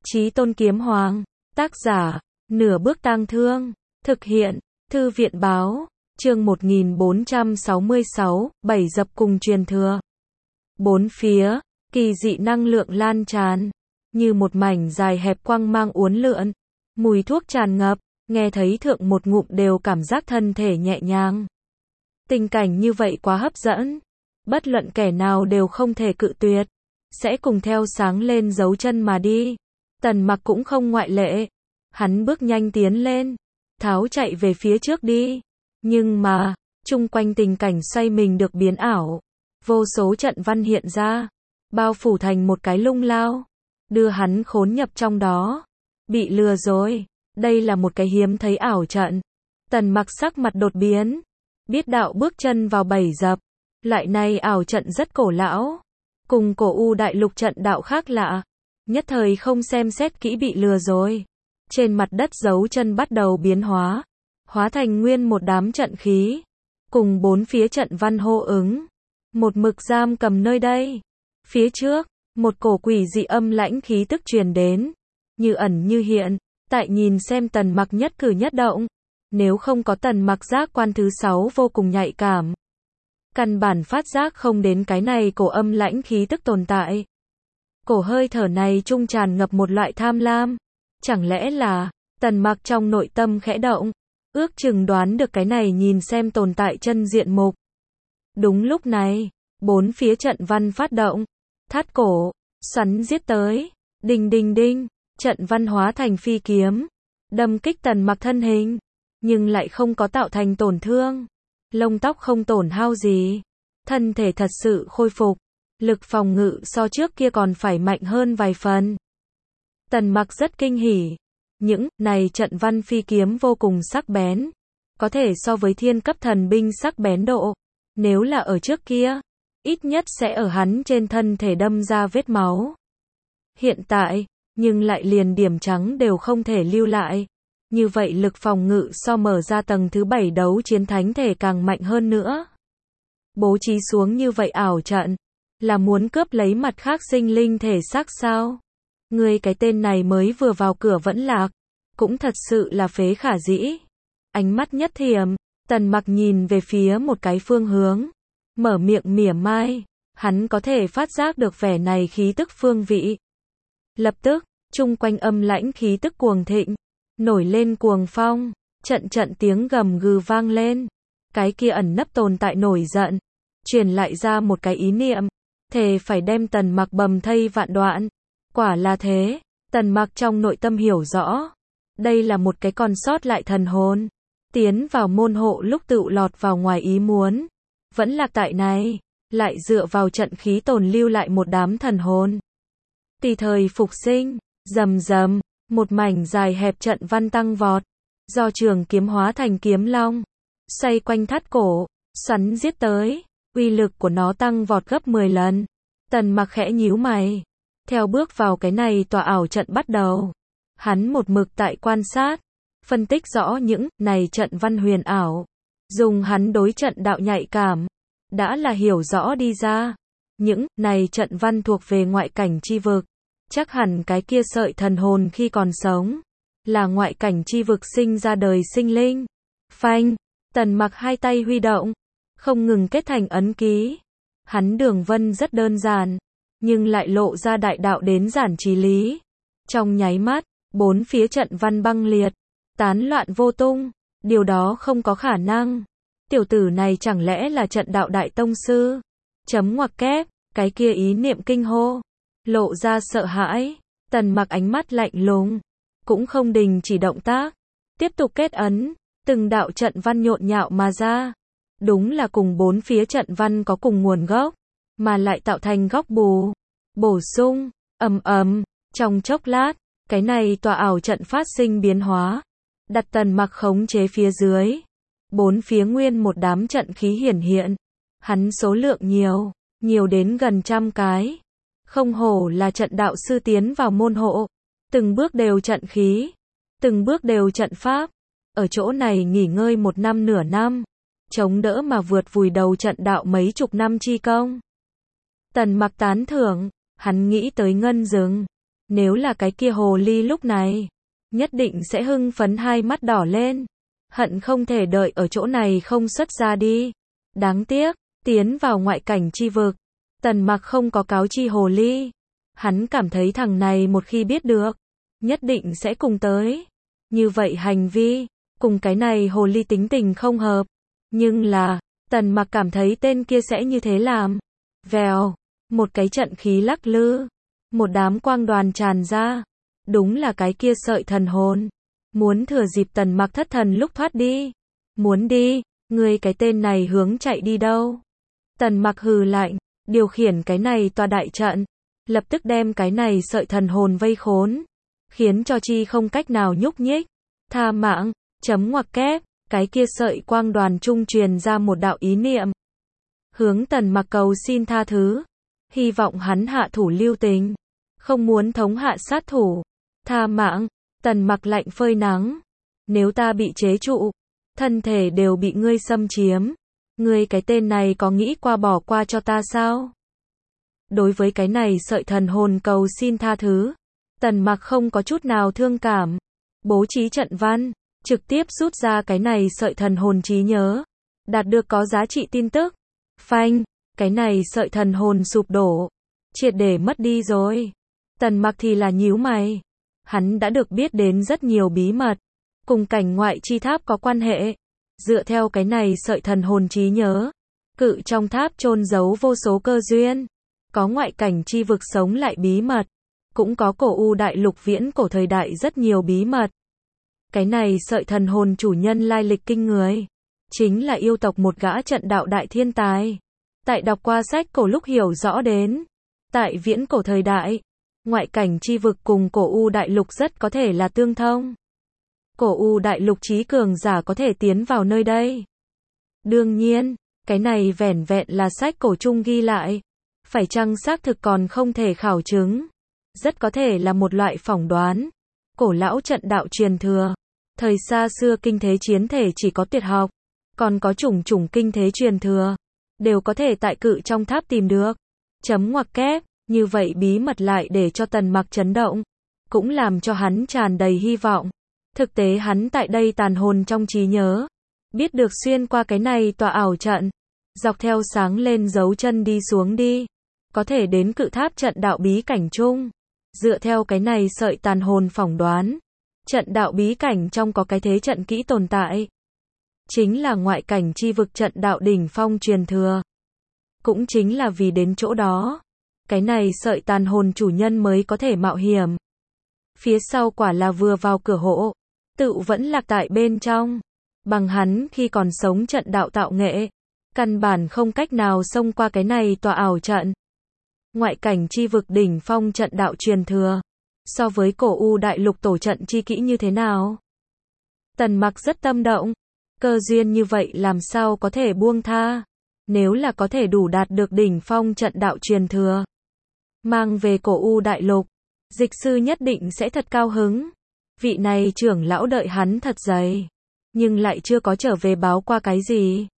Chí Tôn Kiếm Hoàng, tác giả, Nửa Bước Tang Thương, thực hiện, Thư viện báo, chương 1466, 7 dập cùng truyền thừa. Bốn phía, kỳ dị năng lượng lan tràn, như một mảnh dài hẹp quang mang uốn lượn, mùi thuốc tràn ngập, nghe thấy thượng một ngụm đều cảm giác thân thể nhẹ nhàng. Tình cảnh như vậy quá hấp dẫn, bất luận kẻ nào đều không thể cự tuyệt, sẽ cùng theo sáng lên dấu chân mà đi. Tần Mặc cũng không ngoại lệ, hắn bước nhanh tiến lên, tháo chạy về phía trước đi, nhưng mà, chung quanh tình cảnh xoay mình được biến ảo, vô số trận văn hiện ra, bao phủ thành một cái lung lao, đưa hắn khốn nhập trong đó. Bị lừa rồi, đây là một cái hiếm thấy ảo trận. Tần Mặc sắc mặt đột biến, biết đạo bước chân vào 7 dập, loại này ảo trận rất cổ lão, cùng cổ U đại lục trận đạo khác lạ, nhất thời không xem xét kỹ bị lừa rồi. Trên mặt đất dấu chân bắt đầu biến hóa, hóa thành nguyên một đám trận khí, cùng bốn phía trận văn hô ứng, một mực giam cầm nơi đây. Phía trước, một cổ quỷ dị âm lãnh khí tức truyền đến, như ẩn như hiện, tại nhìn xem Tần Mặc nhất cử nhất động. Nếu không có Tần Mặc giác quan thứ 6 vô cùng nhạy cảm, căn bản phát giác không đến cái này cổ âm lãnh khí tức tồn tại. Cổ hơi thở này trung tràn ngập một loại tham lam. Chẳng lẽ là, Tần Mặc trong nội tâm khẽ động, ước chừng đoán được cái này nhìn xem tồn tại chân diện mục. Đúng lúc này, bốn phía trận văn phát động, thắt cổ, xoắn giết tới, đinh đinh đinh, trận văn hóa thành phi kiếm, đâm kích Tần Mặc thân hình, nhưng lại không có tạo thành tổn thương, lông tóc không tổn hao gì, thân thể thật sự khôi phục, lực phòng ngự so trước kia còn phải mạnh hơn vài phần. Tần Mặc rất kinh hỉ, những này trận văn phi kiếm vô cùng sắc bén, có thể so với thiên cấp thần binh sắc bén độ, nếu là ở trước kia, ít nhất sẽ ở hắn trên thân thể đâm ra vết máu. Hiện tại, nhưng lại liền điểm trắng đều không thể lưu lại. Như vậy lực phòng ngự so mở ra tầng thứ 7 đấu chiến thánh thể càng mạnh hơn nữa. Bố trí xuống như vậy ảo trận, là muốn cướp lấy mặt khác sinh linh thể xác sao? Ngươi cái tên này mới vừa vào cửa vẫn lạc, cũng thật sự là phế khả dĩ. Ánh mắt nhất thiểm, Tần Mặc nhìn về phía một cái phương hướng, mở miệng mỉa mai, hắn có thể phát giác được vẻ này khí tức phương vị. Lập tức, chung quanh âm lãnh khí tức cuồng thịnh, nổi lên cuồng phong, trận trận tiếng gầm gừ vang lên. Cái kia ẩn nấp tồn tại nổi giận, truyền lại ra một cái ý niệm, thề phải đem Tần Mặc bầm thây vạn đoạn. Quả là thế, Tần Mặc trong nội tâm hiểu rõ, đây là một cái còn sót lại thần hồn, tiến vào môn hộ lúc tự lọt vào ngoài ý muốn, vẫn lạc tại này, lại dựa vào trận khí tồn lưu lại một đám thần hồn. Tùy thời phục sinh, rầm rầm, một mảnh dài hẹp trận văn tăng vọt, do trường kiếm hóa thành kiếm long, xoay quanh thắt cổ, xoắn giết tới, uy lực của nó tăng vọt gấp 10 lần. Tần Mặc khẽ nhíu mày, theo bước vào cái này tòa ảo trận bắt đầu, hắn một mực tại quan sát, phân tích rõ những này trận văn huyền ảo, dùng hắn đối trận đạo nhạy cảm, đã là hiểu rõ đi ra. Những này trận văn thuộc về ngoại cảnh chi vực, chắc hẳn cái kia sợi thần hồn khi còn sống, là ngoại cảnh chi vực sinh ra đời sinh linh. Phanh, Tần Mặc hai tay huy động, không ngừng kết thành ấn ký. Hắn đường vân rất đơn giản, nhưng lại lộ ra đại đạo đến giản trí lý. Trong nháy mắt, bốn phía trận văn băng liệt, tán loạn vô tung, điều đó không có khả năng. Tiểu tử này chẳng lẽ là trận đạo đại tông sư? Chấm ngoặc kép, cái kia ý niệm kinh hô, lộ ra sợ hãi. Tần Mặc ánh mắt lạnh lùng, cũng không đình chỉ động tác, tiếp tục kết ấn, từng đạo trận văn nhộn nhạo mà ra. Đúng là cùng bốn phía trận văn có cùng nguồn gốc, mà lại tạo thành góc bù, bổ sung, ầm ầm, trong chốc lát, cái này tòa ảo trận phát sinh biến hóa, đặt Tần Mặc khống chế phía dưới, bốn phía nguyên một đám trận khí hiển hiện, hắn số lượng nhiều đến gần 100 cái, không hổ là trận đạo sư tiến vào môn hộ, từng bước đều trận khí, từng bước đều trận pháp, ở chỗ này nghỉ ngơi 1 năm nửa năm, chống đỡ mà vượt vùi đầu trận đạo mấy chục năm chi công. Tần Mặc tán thưởng, hắn nghĩ tới ngân rừng, Nếu là cái kia hồ ly lúc này, nhất định sẽ hưng phấn hai mắt đỏ lên, hận không thể đợi ở chỗ này không xuất ra đi. Đáng tiếc, tiến vào ngoại cảnh chi vực, Tần Mặc không có cáo chi hồ ly. Hắn cảm thấy thằng này một khi biết được, nhất định sẽ cùng tới. Như vậy hành vi, cùng cái này hồ ly tính tình không hợp. Nhưng là, Tần Mặc cảm thấy tên kia sẽ như thế làm. Vèo, một cái trận khí lắc lư, một đám quang đoàn tràn ra. Đúng là cái kia sợi thần hồn. Muốn thừa dịp Tần Mặc thất thần lúc thoát đi. Muốn đi, ngươi cái tên này hướng chạy đi đâu? Tần Mặc hừ lạnh, điều khiển cái này tòa đại trận, lập tức đem cái này sợi thần hồn vây khốn, khiến cho chi không cách nào nhúc nhích. Tha mạng, chấm ngoặc kép, cái kia sợi quang đoàn trung truyền ra một đạo ý niệm. Hướng Tần Mặc cầu xin tha thứ, hy vọng hắn hạ thủ lưu tình, không muốn thống hạ sát thủ. Tha mạng, Tần Mặc lạnh phơi nắng, nếu ta bị chế trụ, thân thể đều bị ngươi xâm chiếm, ngươi cái tên này có nghĩ qua bỏ qua cho ta sao? Đối với cái này sợi thần hồn cầu xin tha thứ, Tần Mặc không có chút nào thương cảm, bố trí trận văn, trực tiếp rút ra cái này sợi thần hồn trí nhớ, đạt được có giá trị tin tức. Phanh, cái này sợi thần hồn sụp đổ, triệt để mất đi rồi. Tần Mặc thì là nhíu mày, hắn đã được biết đến rất nhiều bí mật, cùng cảnh ngoại chi tháp có quan hệ. Dựa theo cái này sợi thần hồn trí nhớ, cự trong tháp chôn giấu vô số cơ duyên, có ngoại cảnh chi vực sống lại bí mật, cũng có cổ u đại lục viễn cổ thời đại rất nhiều bí mật. Cái này sợi thần hồn chủ nhân lai lịch kinh người, chính là yêu tộc một gã trận đạo đại thiên tài. Tại đọc qua sách cổ lúc hiểu rõ đến, tại viễn cổ thời đại, ngoại cảnh chi vực cùng cổ u đại lục rất có thể là tương thông. Cổ u đại lục trí cường giả có thể tiến vào nơi đây. Đương nhiên, cái này vẻn vẹn là sách cổ chung ghi lại, phải chăng xác thực còn không thể khảo chứng. Rất có thể là một loại phỏng đoán. Cổ lão trận đạo truyền thừa, thời xa xưa kinh thế chiến thể chỉ có tuyệt học, còn có chủng chủng kinh thế truyền thừa, đều có thể tại cự trong tháp tìm được. Chấm ngoặc kép, như vậy bí mật lại để cho Tần Mặc chấn động, cũng làm cho hắn tràn đầy hy vọng. Thực tế hắn tại đây tàn hồn trong trí nhớ, biết được xuyên qua cái này tòa ảo trận, dọc theo sáng lên dấu chân đi xuống đi, có thể đến cự tháp trận đạo bí cảnh chung. Dựa theo cái này sợi tàn hồn phỏng đoán, trận đạo bí cảnh trong có cái thế trận kỹ tồn tại, chính là ngoại cảnh chi vực trận đạo đỉnh phong truyền thừa. Cũng chính là vì đến chỗ đó, cái này sợi tàn hồn chủ nhân mới có thể mạo hiểm. Phía sau quả là vừa vào cửa hộ, tự vẫn lạc tại bên trong. Bằng hắn khi còn sống trận đạo tạo nghệ, căn bản không cách nào xông qua cái này tòa ảo trận. Ngoại cảnh chi vực đỉnh phong trận đạo truyền thừa, so với cổ u đại lục tổ trận chi kỹ như thế nào? Tần Mặc rất tâm động, cơ duyên như vậy làm sao có thể buông tha, nếu là có thể đủ đạt được đỉnh phong trận đạo truyền thừa, mang về cổ u đại lục, dịch sư nhất định sẽ thật cao hứng. Vị này trưởng lão đợi hắn thật dày, nhưng lại chưa có trở về báo qua cái gì.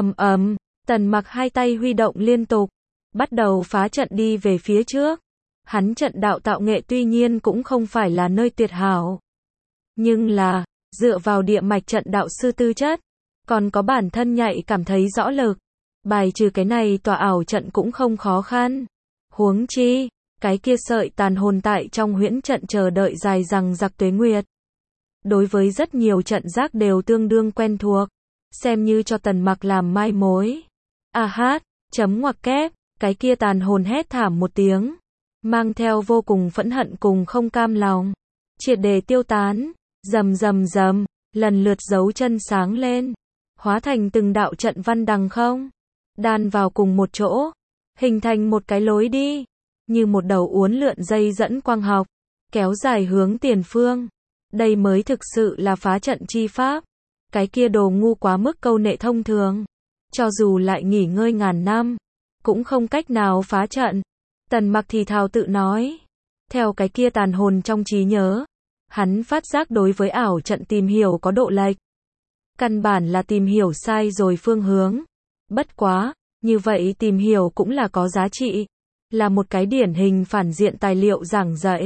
Tần Mặc hai tay huy động liên tục, bắt đầu phá trận đi về phía trước. Hắn trận đạo tạo nghệ tuy nhiên cũng không phải là nơi tuyệt hảo, nhưng là, dựa vào địa mạch trận đạo sư tư chất, còn có bản thân nhạy cảm thấy rõ lực, bài trừ cái này tòa ảo trận cũng không khó khăn. Huống chi, cái kia sợi tàn hồn tại trong huyễn trận chờ đợi dài rằng giặc tuế nguyệt. Đối với rất nhiều trận giác đều tương đương quen thuộc, xem như cho Tần Mặc làm mai mối. Chấm ngoặc kép, cái kia tàn hồn hét thảm một tiếng, mang theo vô cùng phẫn hận cùng không cam lòng, triệt để tiêu tán, rầm rầm rầm, lần lượt dấu chân sáng lên, hóa thành từng đạo trận văn đằng không, đan vào cùng một chỗ, hình thành một cái lối đi, như một đầu uốn lượn dây dẫn quang học, kéo dài hướng tiền phương. Đây mới thực sự là phá trận chi pháp. Cái kia đồ ngu quá mức câu nệ thông thường, cho dù lại nghỉ ngơi ngàn năm, cũng không cách nào phá trận. Tần Mặc thì thào tự nói, theo cái kia tàn hồn trong trí nhớ, hắn phát giác đối với ảo trận tìm hiểu có độ lệch. Căn bản là tìm hiểu sai rồi phương hướng. Bất quá, như vậy tìm hiểu cũng là có giá trị, là một cái điển hình phản diện tài liệu giảng dạy.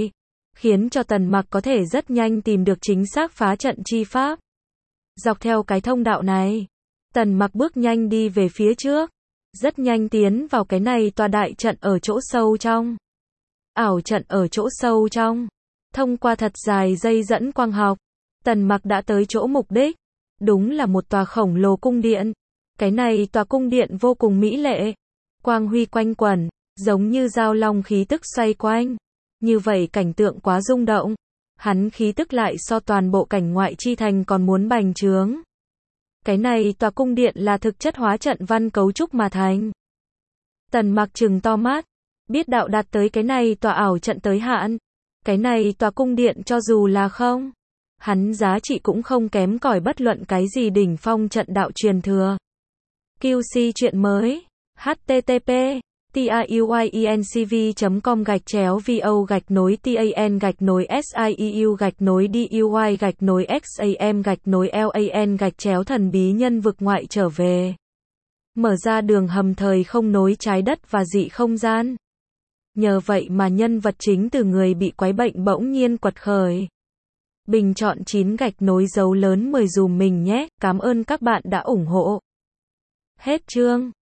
khiến cho Tần Mặc có thể rất nhanh tìm được chính xác phá trận chi pháp. Dọc theo cái thông đạo này, Tần Mặc bước nhanh đi về phía trước, rất nhanh tiến vào cái này tòa đại trận ở chỗ sâu trong. Ảo trận ở chỗ sâu trong, thông qua thật dài dây dẫn quang học, Tần Mặc đã tới chỗ mục đích, đúng là một tòa khổng lồ cung điện. Cái này tòa cung điện vô cùng mỹ lệ, quang huy quanh quẩn, giống như dao long khí tức xoay quanh. Như vậy cảnh tượng quá rung động, hắn khí tức lại so toàn bộ cảnh ngoại chi thành còn muốn bành trướng. Cái này tòa cung điện là thực chất hóa trận văn cấu trúc mà thành. Tần Mặc trừng to mắt, biết đạo đạt tới cái này tòa ảo trận tới hạn. Cái này tòa cung điện cho dù là không, hắn giá trị cũng không kém cỏi bất luận cái gì đỉnh phong trận đạo truyền thừa. QC chuyện mới. http tiuyincv.com/vo-sieu-duy-xam-lan-thần bí nhân vực ngoại trở về. Mở ra đường hầm thời không nối trái đất và dị không gian. Nhờ vậy mà nhân vật chính từ người bị quái bệnh bỗng nhiên quật khởi. Bình chọn 9 gạch nối dấu lớn 10 dùm mình nhé, cảm ơn các bạn đã ủng hộ. Hết chương.